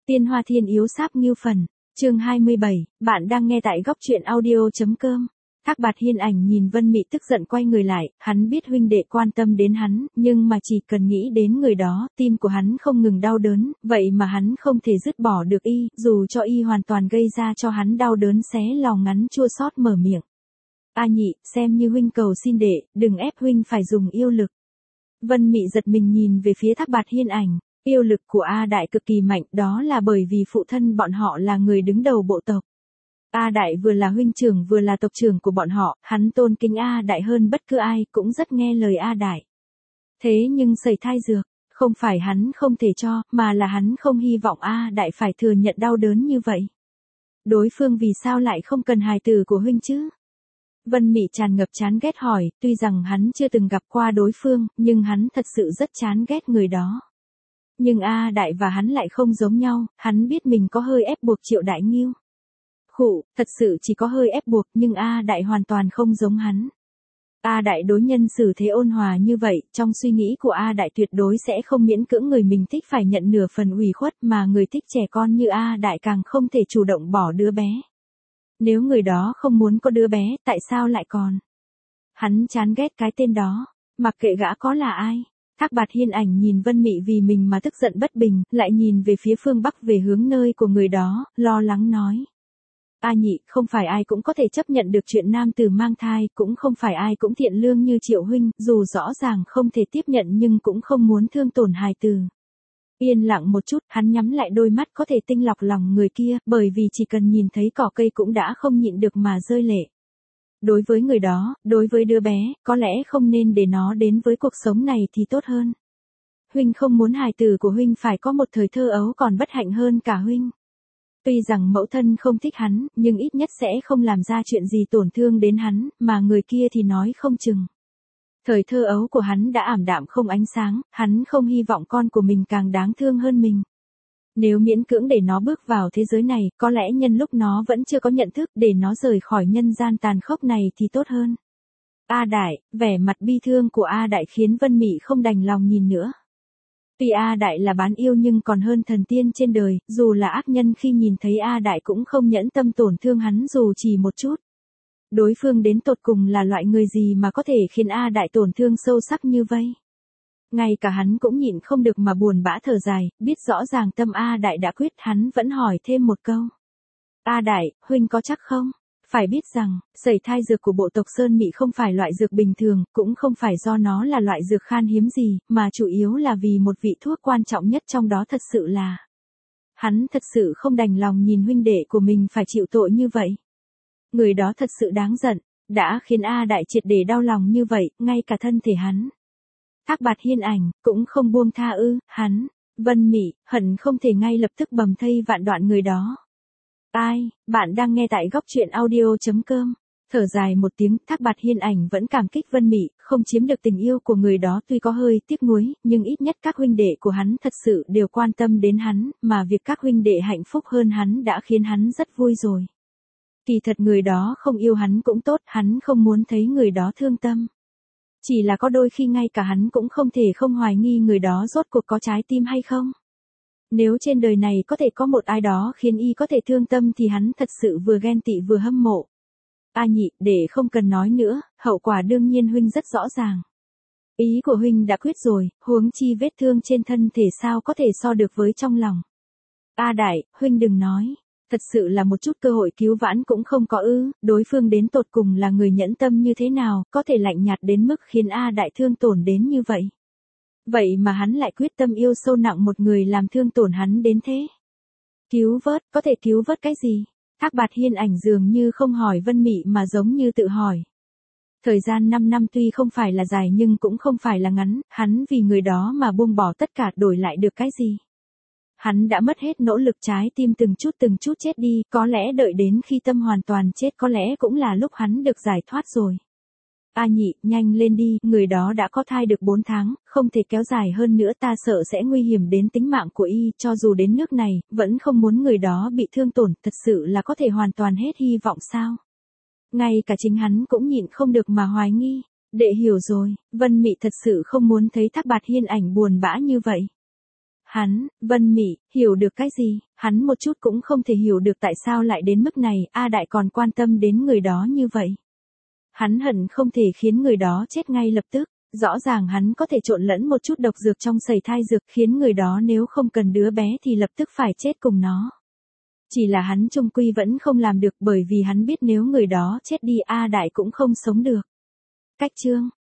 Tiên Hoa Thiên Yếu Sáp Ngưu Phần, chương 27, bạn đang nghe tại góc truyện audio.com. Thác Bạt Hiên Ảnh nhìn Vân Mị tức giận quay người lại, hắn biết huynh đệ quan tâm đến hắn, nhưng mà chỉ cần nghĩ đến người đó, tim của hắn không ngừng đau đớn, vậy mà hắn không thể dứt bỏ được y, dù cho y hoàn toàn gây ra cho hắn đau đớn xé lòng ngắn chua xót mở miệng. A Nhị, xem như huynh cầu xin đệ, đừng ép huynh phải dùng yêu lực. Vân Mị giật mình nhìn về phía Thác Bạt Hiên Ảnh. Yêu lực của A Đại cực kỳ mạnh, đó là bởi vì phụ thân bọn họ là người đứng đầu bộ tộc. A Đại vừa là huynh trưởng vừa là tộc trưởng của bọn họ, hắn tôn kính A Đại hơn bất cứ ai, cũng rất nghe lời A Đại. Thế nhưng sẩy thai dược, không phải hắn không thể cho, mà là hắn không hy vọng A Đại phải thừa nhận đau đớn như vậy. Đối phương vì sao lại không cần hài tử của huynh chứ? Vân Mị tràn ngập chán ghét hỏi, tuy rằng hắn chưa từng gặp qua đối phương, nhưng hắn thật sự rất chán ghét người đó. Nhưng A Đại và hắn lại không giống nhau, hắn biết mình có hơi ép buộc Triệu Đại Ngưu. Khụ, thật sự chỉ có hơi ép buộc, nhưng A Đại hoàn toàn không giống hắn. A Đại đối nhân xử thế ôn hòa như vậy, trong suy nghĩ của A Đại tuyệt đối sẽ không miễn cưỡng người mình thích phải nhận nửa phần ủy khuất, mà người thích trẻ con như A Đại càng không thể chủ động bỏ đứa bé. Nếu người đó không muốn có đứa bé, tại sao lại còn? Hắn chán ghét cái tên đó, mặc kệ gã có là ai. Thác Bạt Hiên Ảnh nhìn Vân Mị vì mình mà tức giận bất bình, lại nhìn về phía phương Bắc về hướng nơi của người đó, lo lắng nói. A Nhị, không phải ai cũng có thể chấp nhận được chuyện nam tử mang thai, cũng không phải ai cũng thiện lương như Triệu huynh, dù rõ ràng không thể tiếp nhận nhưng cũng không muốn thương tổn hài tử. Yên lặng một chút, hắn nhắm lại đôi mắt có thể tinh lọc lòng người kia, bởi vì chỉ cần nhìn thấy cỏ cây cũng đã không nhịn được mà rơi lệ. Đối với người đó, đối với đứa bé, có lẽ không nên để nó đến với cuộc sống này thì tốt hơn. Huynh không muốn hài tử của huynh phải có một thời thơ ấu còn bất hạnh hơn cả huynh. Tuy rằng mẫu thân không thích hắn, nhưng ít nhất sẽ không làm ra chuyện gì tổn thương đến hắn, mà người kia thì nói không chừng. Thời thơ ấu của hắn đã ảm đạm không ánh sáng, hắn không hy vọng con của mình càng đáng thương hơn mình. Nếu miễn cưỡng để nó bước vào thế giới này, có lẽ nhân lúc nó vẫn chưa có nhận thức để nó rời khỏi nhân gian tàn khốc này thì tốt hơn. A Đại, vẻ mặt bi thương của A Đại khiến Vân Mị không đành lòng nhìn nữa. Tuy A Đại là bán yêu nhưng còn hơn thần tiên trên đời, dù là ác nhân khi nhìn thấy A Đại cũng không nhẫn tâm tổn thương hắn dù chỉ một chút. Đối phương đến tột cùng là loại người gì mà có thể khiến A Đại tổn thương sâu sắc như vậy? Ngay cả hắn cũng nhịn không được mà buồn bã thở dài, biết rõ ràng tâm A Đại đã quyết, hắn vẫn hỏi thêm một câu. A Đại, huynh có chắc không? Phải biết rằng, sẩy thai dược của bộ tộc Sơn Mị không phải loại dược bình thường, cũng không phải do nó là loại dược khan hiếm gì, mà chủ yếu là vì một vị thuốc quan trọng nhất trong đó thật sự là. Hắn thật sự không đành lòng nhìn huynh đệ của mình phải chịu tội như vậy. Người đó thật sự đáng giận, đã khiến A Đại triệt để đau lòng như vậy, ngay cả thân thể hắn. Thác Bạt Hiên Ảnh, cũng không buông tha hắn, Vân Mị, hận không thể ngay lập tức bầm thây vạn đoạn người đó. Ai, bạn đang nghe tại góc truyện audio.com. Thở dài một tiếng, Thác Bạt Hiên Ảnh vẫn cảm kích Vân Mị, không chiếm được tình yêu của người đó tuy có hơi tiếc nuối, nhưng ít nhất các huynh đệ của hắn thật sự đều quan tâm đến hắn, mà việc các huynh đệ hạnh phúc hơn hắn đã khiến hắn rất vui rồi. Kỳ thật người đó không yêu hắn cũng tốt, hắn không muốn thấy người đó thương tâm. Chỉ là có đôi khi ngay cả hắn cũng không thể không hoài nghi người đó rốt cuộc có trái tim hay không. Nếu trên đời này có thể có một ai đó khiến y có thể thương tâm thì hắn thật sự vừa ghen tị vừa hâm mộ. A Nhị, để không cần nói nữa, hậu quả đương nhiên huynh rất rõ ràng. Ý của huynh đã quyết rồi, huống chi vết thương trên thân thể sao có thể so được với trong lòng. A Đại, huynh đừng nói. Thật sự là một chút cơ hội cứu vãn cũng không có đối phương đến tột cùng là người nhẫn tâm như thế nào, có thể lạnh nhạt đến mức khiến A Đại thương tổn đến như vậy. Vậy mà hắn lại quyết tâm yêu sâu nặng một người làm thương tổn hắn đến thế. Cứu vớt, có thể cứu vớt cái gì? Thác Bạt Hiên Ảnh dường như không hỏi Vân Mị mà giống như tự hỏi. Thời gian 5 năm tuy không phải là dài nhưng cũng không phải là ngắn, hắn vì người đó mà buông bỏ tất cả đổi lại được cái gì? Hắn đã mất hết nỗ lực, trái tim từng chút chết đi, có lẽ đợi đến khi tâm hoàn toàn chết có lẽ cũng là lúc hắn được giải thoát rồi. A Nhị, nhanh lên đi, người đó đã có thai được 4 tháng, không thể kéo dài hơn nữa, ta sợ sẽ nguy hiểm đến tính mạng của y, cho dù đến nước này, vẫn không muốn người đó bị thương tổn, thật sự là có thể hoàn toàn hết hy vọng sao? Ngay cả chính hắn cũng nhịn không được mà hoài nghi. Đệ hiểu rồi, Vân Mị thật sự không muốn thấy Thác Bạt Hiên Ảnh buồn bã như vậy. Hắn, Vân Mị, hiểu được cái gì, hắn một chút cũng không thể hiểu được tại sao lại đến mức này, A Đại còn quan tâm đến người đó như vậy. Hắn hận không thể khiến người đó chết ngay lập tức, rõ ràng hắn có thể trộn lẫn một chút độc dược trong sẩy thai dược khiến người đó nếu không cần đứa bé thì lập tức phải chết cùng nó. Chỉ là hắn chung quy vẫn không làm được bởi vì hắn biết nếu người đó chết đi A Đại cũng không sống được. Cách chương